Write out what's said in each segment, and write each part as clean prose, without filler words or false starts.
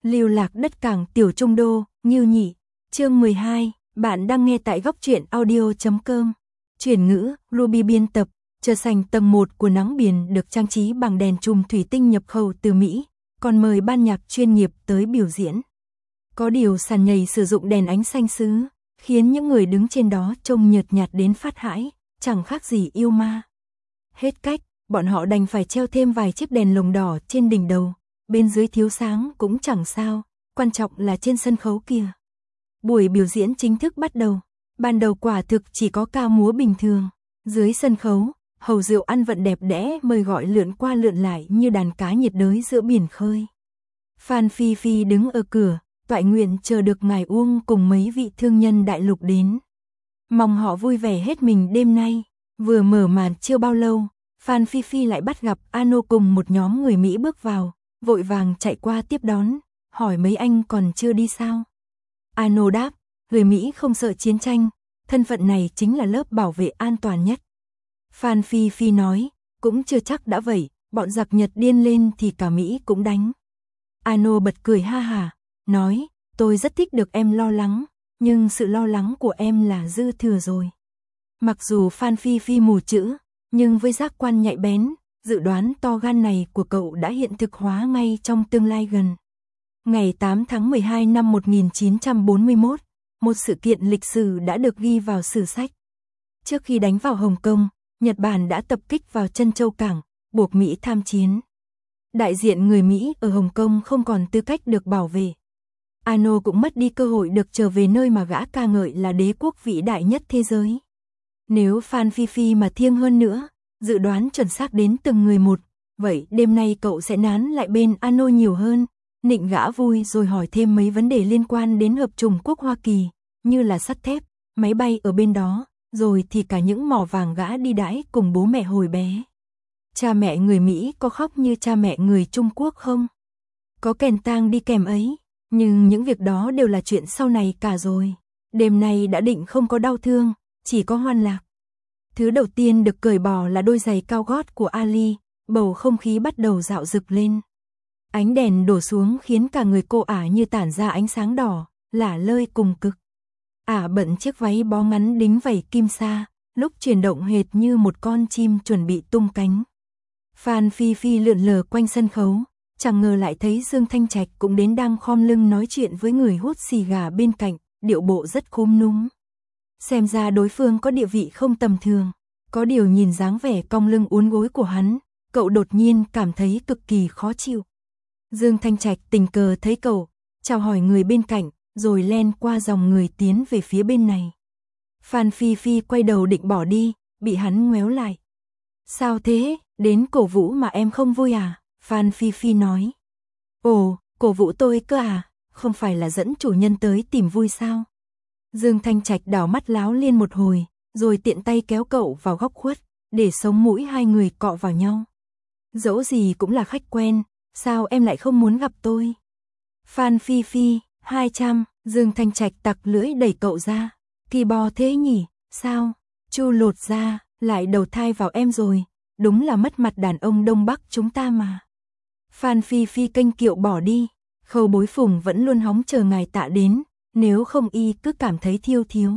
Lưu lạc đất cảng tiểu trung đô, Ngưu Nhị. Chương 12, bạn đang nghe tại góc truyện audio.com. Chuyển ngữ, Ruby biên tập. Chợ sành tầng 1 của Nắng Biển được trang trí bằng đèn chùm thủy tinh nhập khẩu từ Mỹ, còn mời ban nhạc chuyên nghiệp tới biểu diễn. Có điều sàn nhảy sử dụng đèn ánh xanh sứ, khiến những người đứng trên đó trông nhợt nhạt đến phát hãi, chẳng khác gì yêu ma. Hết cách, bọn họ đành phải treo thêm vài chiếc đèn lồng đỏ trên đỉnh đầu, bên dưới thiếu sáng cũng chẳng sao, quan trọng là trên sân khấu kia. Buổi biểu diễn chính thức bắt đầu, ban đầu quả thực chỉ có ca múa bình thường, dưới sân khấu, hầu rượu ăn vận đẹp đẽ mời gọi lượn qua lượn lại như đàn cá nhiệt đới giữa biển khơi. Phan Phi Phi đứng ở cửa, toại nguyện chờ được ngài Uông cùng mấy vị thương nhân đại lục đến. Mong họ vui vẻ hết mình đêm nay. Vừa mở màn chưa bao lâu, Phan Phi Phi lại bắt gặp Ano cùng một nhóm người Mỹ bước vào, vội vàng chạy qua tiếp đón, hỏi mấy anh còn chưa đi sao. Ano đáp, người Mỹ không sợ chiến tranh, thân phận này chính là lớp bảo vệ an toàn nhất. Phan Phi Phi nói, cũng chưa chắc đã vậy, bọn giặc Nhật điên lên thì cả Mỹ cũng đánh. Ano bật cười ha hả, nói, tôi rất thích được em lo lắng, nhưng sự lo lắng của em là dư thừa rồi. Mặc dù Phan Phi Phi mù chữ, nhưng với giác quan nhạy bén, dự đoán to gan này của cậu đã hiện thực hóa ngay trong tương lai gần. Ngày 8 tháng 12 năm 1941, một sự kiện lịch sử đã được ghi vào sử sách. Trước khi đánh vào Hồng Kông, Nhật Bản đã tập kích vào Trân Châu Cảng, buộc Mỹ tham chiến. Đại diện người Mỹ ở Hồng Kông không còn tư cách được bảo vệ. Ano cũng mất đi cơ hội được trở về nơi mà gã ca ngợi là đế quốc vĩ đại nhất thế giới. Nếu Phan Phi Phi mà thiêng hơn nữa, dự đoán chuẩn xác đến từng người một, vậy đêm nay cậu sẽ nán lại bên Ano nhiều hơn, nịnh gã vui rồi hỏi thêm mấy vấn đề liên quan đến Hợp chủng quốc Hoa Kỳ, như là sắt thép, máy bay ở bên đó, rồi thì cả những mỏ vàng gã đi đãi cùng bố mẹ hồi bé. Cha mẹ người Mỹ có khóc như cha mẹ người Trung Quốc không? Có kèn tang đi kèm ấy, nhưng những việc đó đều là chuyện sau này cả rồi. Đêm nay đã định không có đau thương, chỉ có hoan lạc. Thứ đầu tiên được cởi bỏ là đôi giày cao gót của Ali, bầu không khí bắt đầu dạo rực lên. Ánh đèn đổ xuống khiến cả người cô ả như tản ra ánh sáng đỏ, lả lơi cùng cực. Ả bận chiếc váy bó ngắn đính vảy kim sa, lúc chuyển động hệt như một con chim chuẩn bị tung cánh. Phan Phi Phi lượn lờ quanh sân khấu, chẳng ngờ lại thấy Dương Thanh Trạch cũng đến đang khom lưng nói chuyện với người hút xì gà bên cạnh, điệu bộ rất khúm núm. Xem ra đối phương có địa vị không tầm thường, có điều nhìn dáng vẻ cong lưng uốn gối của hắn, cậu đột nhiên cảm thấy cực kỳ khó chịu. Dương Thanh Trạch tình cờ thấy cậu, chào hỏi người bên cạnh, rồi len qua dòng người tiến về phía bên này. Phan Phi Phi quay đầu định bỏ đi, bị hắn ngoéo lại. Sao thế, đến cổ vũ mà em không vui à? Phan Phi Phi nói. Ồ, cổ vũ tôi cơ à, không phải là dẫn chủ nhân tới tìm vui sao? Dương Thanh Trạch đảo mắt láo liên một hồi, rồi tiện tay kéo cậu vào góc khuất, để sống mũi hai người cọ vào nhau. Dẫu gì cũng là khách quen, sao em lại không muốn gặp tôi? Phan Phi Phi, 200, Dương Thanh Trạch tặc lưỡi đẩy cậu ra. Kỳ bò thế nhỉ, sao? Chu lột ra, lại đầu thai vào em rồi, đúng là mất mặt đàn ông Đông Bắc chúng ta mà. Phan Phi Phi kênh kiệu bỏ đi, Khâu Bối Phùng vẫn luôn hóng chờ ngài Tạ đến, nếu không y cứ cảm thấy thiêu thiếu.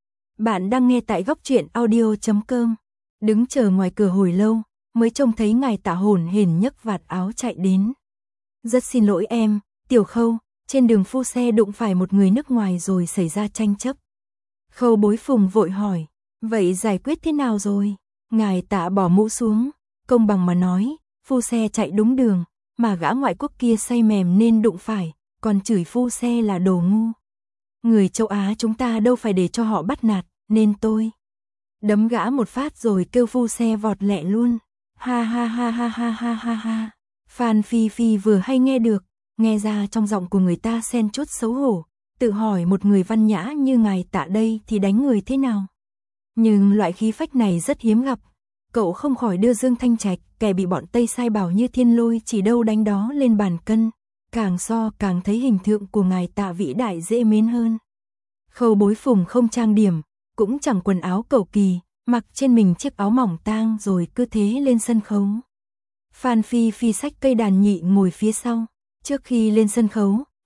Bạn đang nghe tại góc truyện audio.com. Đứng chờ ngoài cửa hồi lâu, mới trông thấy ngài Tạ hổn hển nhấc vạt áo chạy đến. Rất xin lỗi em, Tiểu Khâu, trên đường phu xe đụng phải một người nước ngoài rồi xảy ra tranh chấp. Khâu Bối Phùng vội hỏi, vậy giải quyết thế nào rồi? Ngài Tạ bỏ mũ xuống, công bằng mà nói, phu xe chạy đúng đường, mà gã ngoại quốc kia say mềm nên đụng phải, còn chửi phu xe là đồ ngu. Người châu Á chúng ta đâu phải để cho họ bắt nạt, nên tôi đấm gã một phát rồi kêu phu xe vọt lẹ luôn. Ha ha ha ha ha ha ha ha. Phan Phi Phi vừa hay nghe được, nghe ra trong giọng của người ta xen chút xấu hổ, tự hỏi một người văn nhã như ngài Tạ đây thì đánh người thế nào. Nhưng loại khí phách này rất hiếm gặp, cậu không khỏi đưa Dương Thanh Trạch, kẻ bị bọn Tây sai bảo như thiên lôi chỉ đâu đánh đó lên bàn cân, càng so càng thấy hình tượng của ngài Tạ vĩ đại dễ mến hơn. Khâu Bối Phùng không trang điểm, cũng chẳng quần áo cầu kỳ, mặc trên mình chiếc áo mỏng tang rồi cứ thế lên sân khấu. Phan Phi Phi xách cây đàn nhị ngồi phía sau, trước khi lên sân khấu,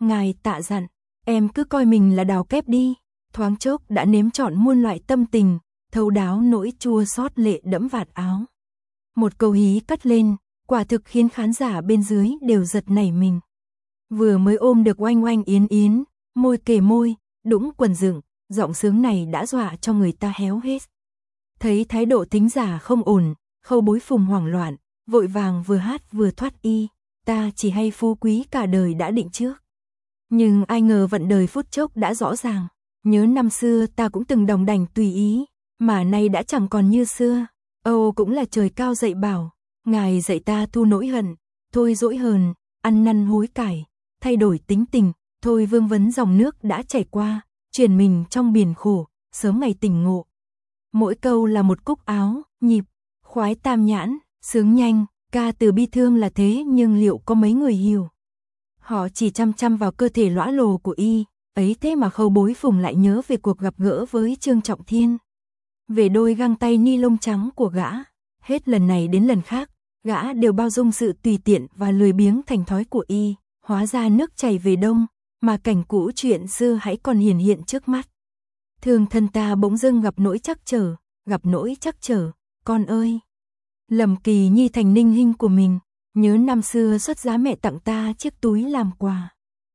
ngài tạ dặn, em cứ coi mình là đào kép đi. Thoáng chốc đã nếm trọn muôn loại tâm tình, thấu đáo nỗi chua xót lệ đẫm vạt áo. Một câu hí cất lên, quả thực khiến khán giả bên dưới đều giật nảy mình. Vừa mới ôm được oanh oanh yến yến, môi kề môi, đũng quần dựng, giọng sướng này đã dọa cho người ta héo hết. Thấy thái độ thính giả không ổn, Khâu Bối Phùng hoảng loạn, vội vàng vừa hát vừa thoát y, ta chỉ hay phú quý cả đời đã định trước. Nhưng ai ngờ vận đời phút chốc đã rõ ràng, nhớ năm xưa ta cũng từng đồng đành tùy ý, mà nay đã chẳng còn như xưa. Âu cũng là trời cao dạy bảo, ngài dạy ta thu nỗi hận, thôi dỗi hờn, ăn năn hối cải, thay đổi tính tình, thôi vương vấn dòng nước đã chảy qua, chuyển mình trong biển khổ, sớm ngày tỉnh ngộ. Mỗi câu là một cúc áo, nhịp, khoái tam nhãn, sướng nhanh, ca từ bi thương là thế nhưng liệu có mấy người hiểu. Họ chỉ chăm chăm vào cơ thể lõa lồ của y, ấy thế mà Khâu Bối Phùng lại nhớ về cuộc gặp gỡ với Trương Trọng Thiên. Về đôi găng tay ni lông trắng của gã, hết lần này đến lần khác, gã đều bao dung sự tùy tiện và lười biếng thành thói của y, hóa ra nước chảy về đông, mà cảnh cũ chuyện xưa hãy còn hiển hiện trước mắt. Thương thân ta bỗng dưng gặp nỗi trắc trở, con ơi. Lầm Kỳ Nhi thành ninh hinh của mình, nhớ năm xưa xuất giá mẹ tặng ta chiếc túi làm quà.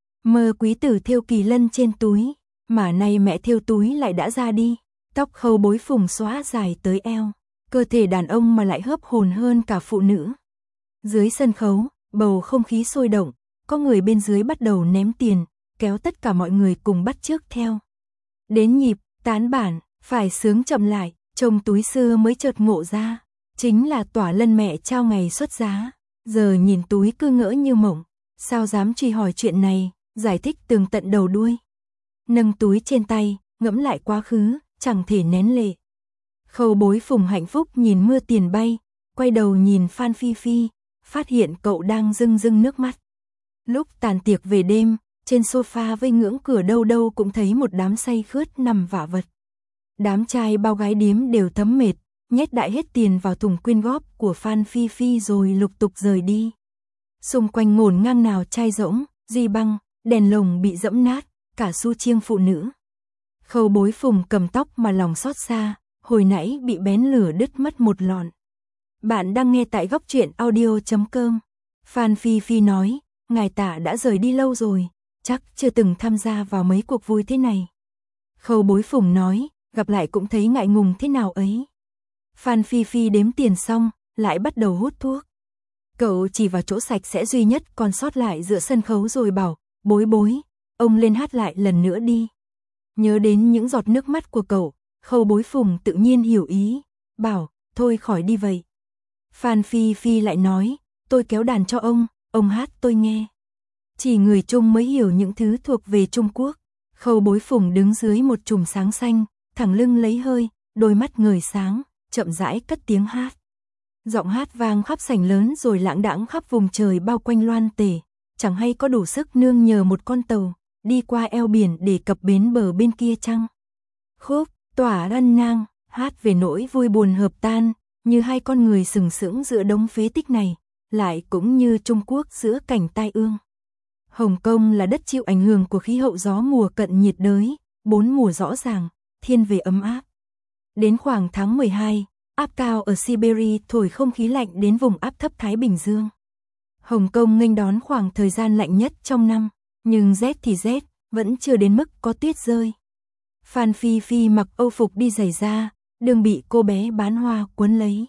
Mơ quý tử thêu kỳ lân trên túi, mà nay mẹ thêu túi lại đã ra đi. Tóc Khâu Bối Phùng xõa dài tới eo, cơ thể đàn ông mà lại hớp hồn hơn cả phụ nữ. Dưới sân khấu, bầu không khí sôi động, có người bên dưới bắt đầu ném tiền, kéo tất cả mọi người cùng bắt chước theo. Đến nhịp, tán bản, phải sướng chậm lại, chồng túi xưa mới chợt ngộ ra, chính là Tỏa Lân mẹ trao ngày xuất giá. Giờ nhìn túi cứ ngỡ như mộng, sao dám truy hỏi chuyện này, giải thích tường tận đầu đuôi. Nâng túi trên tay, ngẫm lại quá khứ, chẳng thể nén lệ. Khâu Bối Phùng hạnh phúc nhìn mưa tiền bay, quay đầu nhìn Phan Phi Phi, phát hiện cậu đang rưng rưng nước mắt. Lúc tàn tiệc về đêm, trên sofa với ngưỡng cửa đâu đâu cũng thấy một đám say khướt nằm vả vật. Đám trai bao gái điếm đều thấm mệt, nhét đại hết tiền vào thùng quyên góp của Phan Phi Phi rồi lục tục rời đi. Xung quanh ngổn ngang nào chai rỗng, di băng, đèn lồng bị dẫm nát, cả su chiêng phụ nữ. Khâu Bối Phùng cầm tóc mà lòng xót xa, hồi nãy bị bén lửa đứt mất một lọn. Bạn đang nghe tại góc truyện audio.com. Phan Phi Phi nói, ngài Tạ đã rời đi lâu rồi, chắc chưa từng tham gia vào mấy cuộc vui thế này. Khâu Bối Phùng nói, gặp lại cũng thấy ngại ngùng thế nào ấy. Phan Phi Phi đếm tiền xong, lại bắt đầu hút thuốc. Cậu chỉ vào chỗ sạch sẽ duy nhất còn sót lại giữa sân khấu rồi bảo, Bối Bối, ông lên hát lại lần nữa đi. Nhớ đến những giọt nước mắt của cậu, Khâu Bối Phùng tự nhiên hiểu ý, bảo, thôi khỏi đi vậy. Phan Phi Phi lại nói, tôi kéo đàn cho ông hát tôi nghe. Chỉ người Trung mới hiểu những thứ thuộc về Trung Quốc. Khâu Bối Phùng đứng dưới một chùm sáng xanh, thẳng lưng lấy hơi, đôi mắt ngời sáng, chậm rãi cất tiếng hát. Giọng hát vang khắp sảnh lớn rồi lãng đãng khắp vùng trời bao quanh loan tể, chẳng hay có đủ sức nương nhờ một con tàu, đi qua eo biển để cập bến bờ bên kia chăng. Khúc, Tỏa Lân nang, hát về nỗi vui buồn hợp tan, như hai con người sừng sững giữa đống phế tích này, lại cũng như Trung Quốc giữa cảnh tai ương. Hồng Kông là đất chịu ảnh hưởng của khí hậu gió mùa cận nhiệt đới, 4 mùa rõ ràng, thiên về ấm áp. Đến khoảng tháng 12, áp cao ở Siberia thổi không khí lạnh đến vùng áp thấp Thái Bình Dương. Hồng Kông nghênh đón khoảng thời gian lạnh nhất trong năm, nhưng rét thì rét, vẫn chưa đến mức có tuyết rơi. Phan Phi Phi mặc âu phục đi giày da, đường bị cô bé bán hoa cuốn lấy.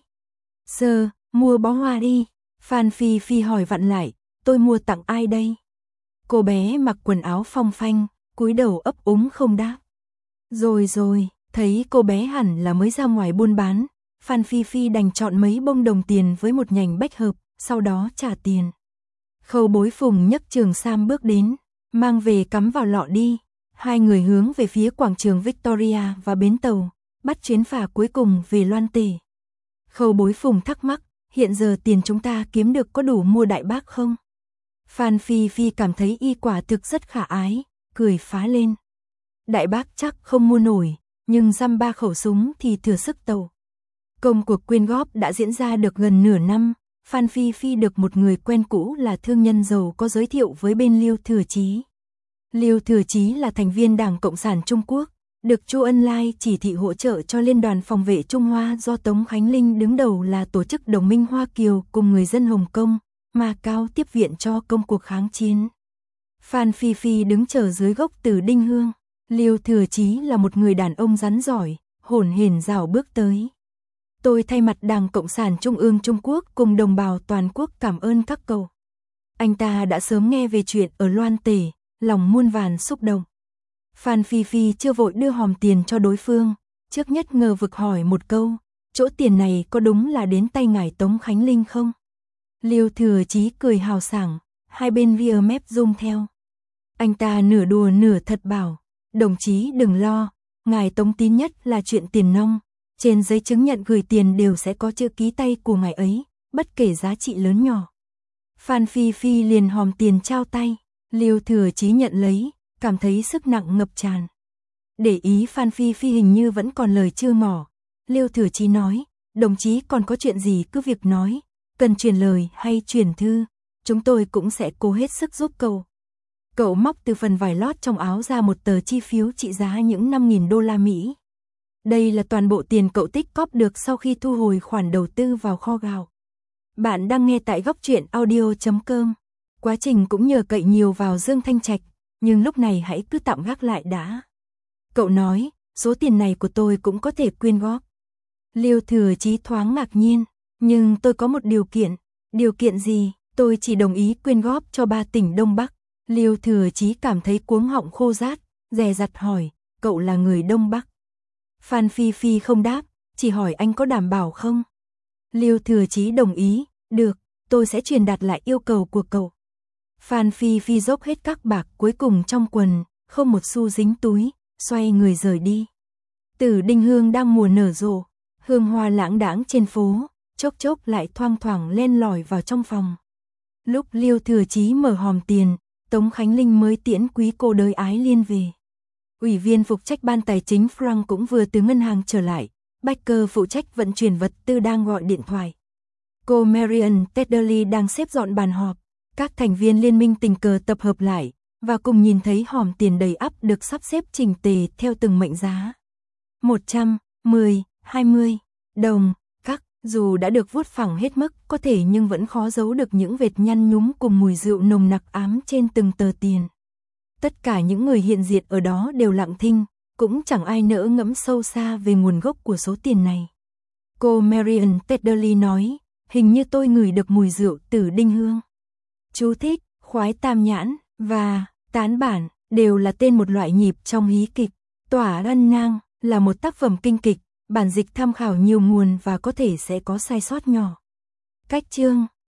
Sơ, mua bó hoa đi. Phan Phi Phi hỏi vặn lại, tôi mua tặng ai đây? Cô bé mặc quần áo phong phanh, cúi đầu ấp úng không đáp. Rồi, thấy cô bé hẳn là mới ra ngoài buôn bán, Phan Phi Phi đành chọn mấy bông đồng tiền với một nhành bách hợp, sau đó trả tiền. Khâu Bối Phùng nhấc trường sam bước đến, mang về cắm vào lọ đi. Hai người hướng về phía quảng trường Victoria và bến tàu, bắt chuyến phà cuối cùng về Loan Tể. Khâu Bối Phùng thắc mắc, hiện giờ tiền chúng ta kiếm được có đủ mua đại bác không? Phan Phi Phi cảm thấy y quả thực rất khả ái, cười phá lên. Đại bác chắc không mua nổi, nhưng dăm 3 khẩu súng thì thừa sức tàu. Công cuộc quyên góp đã diễn ra được gần nửa năm, Phan Phi Phi được một người quen cũ là thương nhân giàu có giới thiệu với bên Liêu Thừa Chí. Lưu Thừa Chí là thành viên Đảng Cộng sản Trung Quốc, được Chu Ân Lai chỉ thị hỗ trợ cho Liên đoàn Phòng vệ Trung Hoa do Tống Khánh Linh đứng đầu là tổ chức đồng minh Hoa Kiều cùng người dân Hồng Kông, Macau tiếp viện cho công cuộc kháng chiến. Phan Phi Phi đứng chờ dưới gốc từ Đinh Hương. Lưu Thừa Chí là một người đàn ông rắn giỏi, hổn hển rảo bước tới. Tôi thay mặt Đảng Cộng sản Trung ương Trung Quốc cùng đồng bào toàn quốc cảm ơn các cậu. Anh ta đã sớm nghe về chuyện ở Loan Tể, lòng muôn vàn xúc động. Phan Phi Phi chưa vội đưa hòm tiền cho đối phương, trước nhất ngờ vực hỏi một câu, chỗ tiền này có đúng là đến tay ngài Tống Khánh Linh không? Lưu Thừa Chí cười hào sảng, hai bên via mép zoom theo. Anh ta nửa đùa nửa thật bảo, đồng chí đừng lo, ngài Tống tín nhất là chuyện tiền nong, trên giấy chứng nhận gửi tiền đều sẽ có chữ ký tay của ngài ấy, bất kể giá trị lớn nhỏ. Phan Phi Phi liền hòm tiền trao tay, Lưu Thừa Chí nhận lấy, cảm thấy sức nặng ngập tràn. Để ý Phan Phi Phi hình như vẫn còn lời chưa mỏ. Lưu Thừa Chí nói, đồng chí còn có chuyện gì cứ việc nói, cần truyền lời hay truyền thư, chúng tôi cũng sẽ cố hết sức giúp cậu. Cậu móc từ phần vải lót trong áo ra một tờ chi phiếu trị giá những 5.000 đô la Mỹ. Đây là toàn bộ tiền cậu tích cóp được sau khi thu hồi khoản đầu tư vào kho gạo. Bạn đang nghe tại góc truyện audio.com. Quá trình cũng nhờ cậy nhiều vào Dương Thanh Trạch, nhưng lúc này hãy cứ tạm gác lại đã. Cậu nói, số tiền này của tôi cũng có thể quyên góp. Lưu Thừa Chí thoáng ngạc nhiên, nhưng tôi có một điều kiện. Điều kiện gì? Tôi chỉ đồng ý quyên góp cho 3 tỉnh Đông Bắc. Lưu Thừa Chí cảm thấy cuống họng khô rát, dè dặt hỏi, cậu là người Đông Bắc. Phan Phi Phi không đáp, chỉ hỏi anh có đảm bảo không? Lưu Thừa Chí đồng ý, được, tôi sẽ truyền đạt lại yêu cầu của cậu. Phan Phi Phi dốc hết các bạc cuối cùng trong quần, không một xu dính túi, xoay người rời đi. Tử Đinh Hương đang mùa nở rộ, hương hoa lãng đãng trên phố, chốc chốc lại thoang thoảng len lỏi vào trong phòng. Lúc Lưu Thừa Chí mở hòm tiền, Tống Khánh Linh mới tiễn quý cô đới Ái Liên về. Ủy viên phụ trách ban tài chính Frank cũng vừa từ ngân hàng trở lại, Baker phụ trách vận chuyển vật tư đang gọi điện thoại. Cô Marian Tedderly đang xếp dọn bàn họp, các thành viên liên minh tình cờ tập hợp lại, và cùng nhìn thấy hòm tiền đầy ắp được sắp xếp chỉnh tề theo từng mệnh giá. 100, 10, 20 đồng, các, dù đã được vuốt phẳng hết mức có thể nhưng vẫn khó giấu được những vệt nhăn nhúm cùng mùi rượu nồng nặc ám trên từng tờ tiền. Tất cả những người hiện diện ở đó đều lặng thinh, cũng chẳng ai nỡ ngẫm sâu xa về nguồn gốc của số tiền này. Cô Marian Tedderly nói, hình như tôi ngửi được mùi rượu từ Đinh Hương. Chú thích, khoái tam nhãn và tán bản đều là tên một loại nhịp trong hí kịch. Tỏa Ân Nang là một tác phẩm kinh kịch, bản dịch tham khảo nhiều nguồn và có thể sẽ có sai sót nhỏ. Cách chương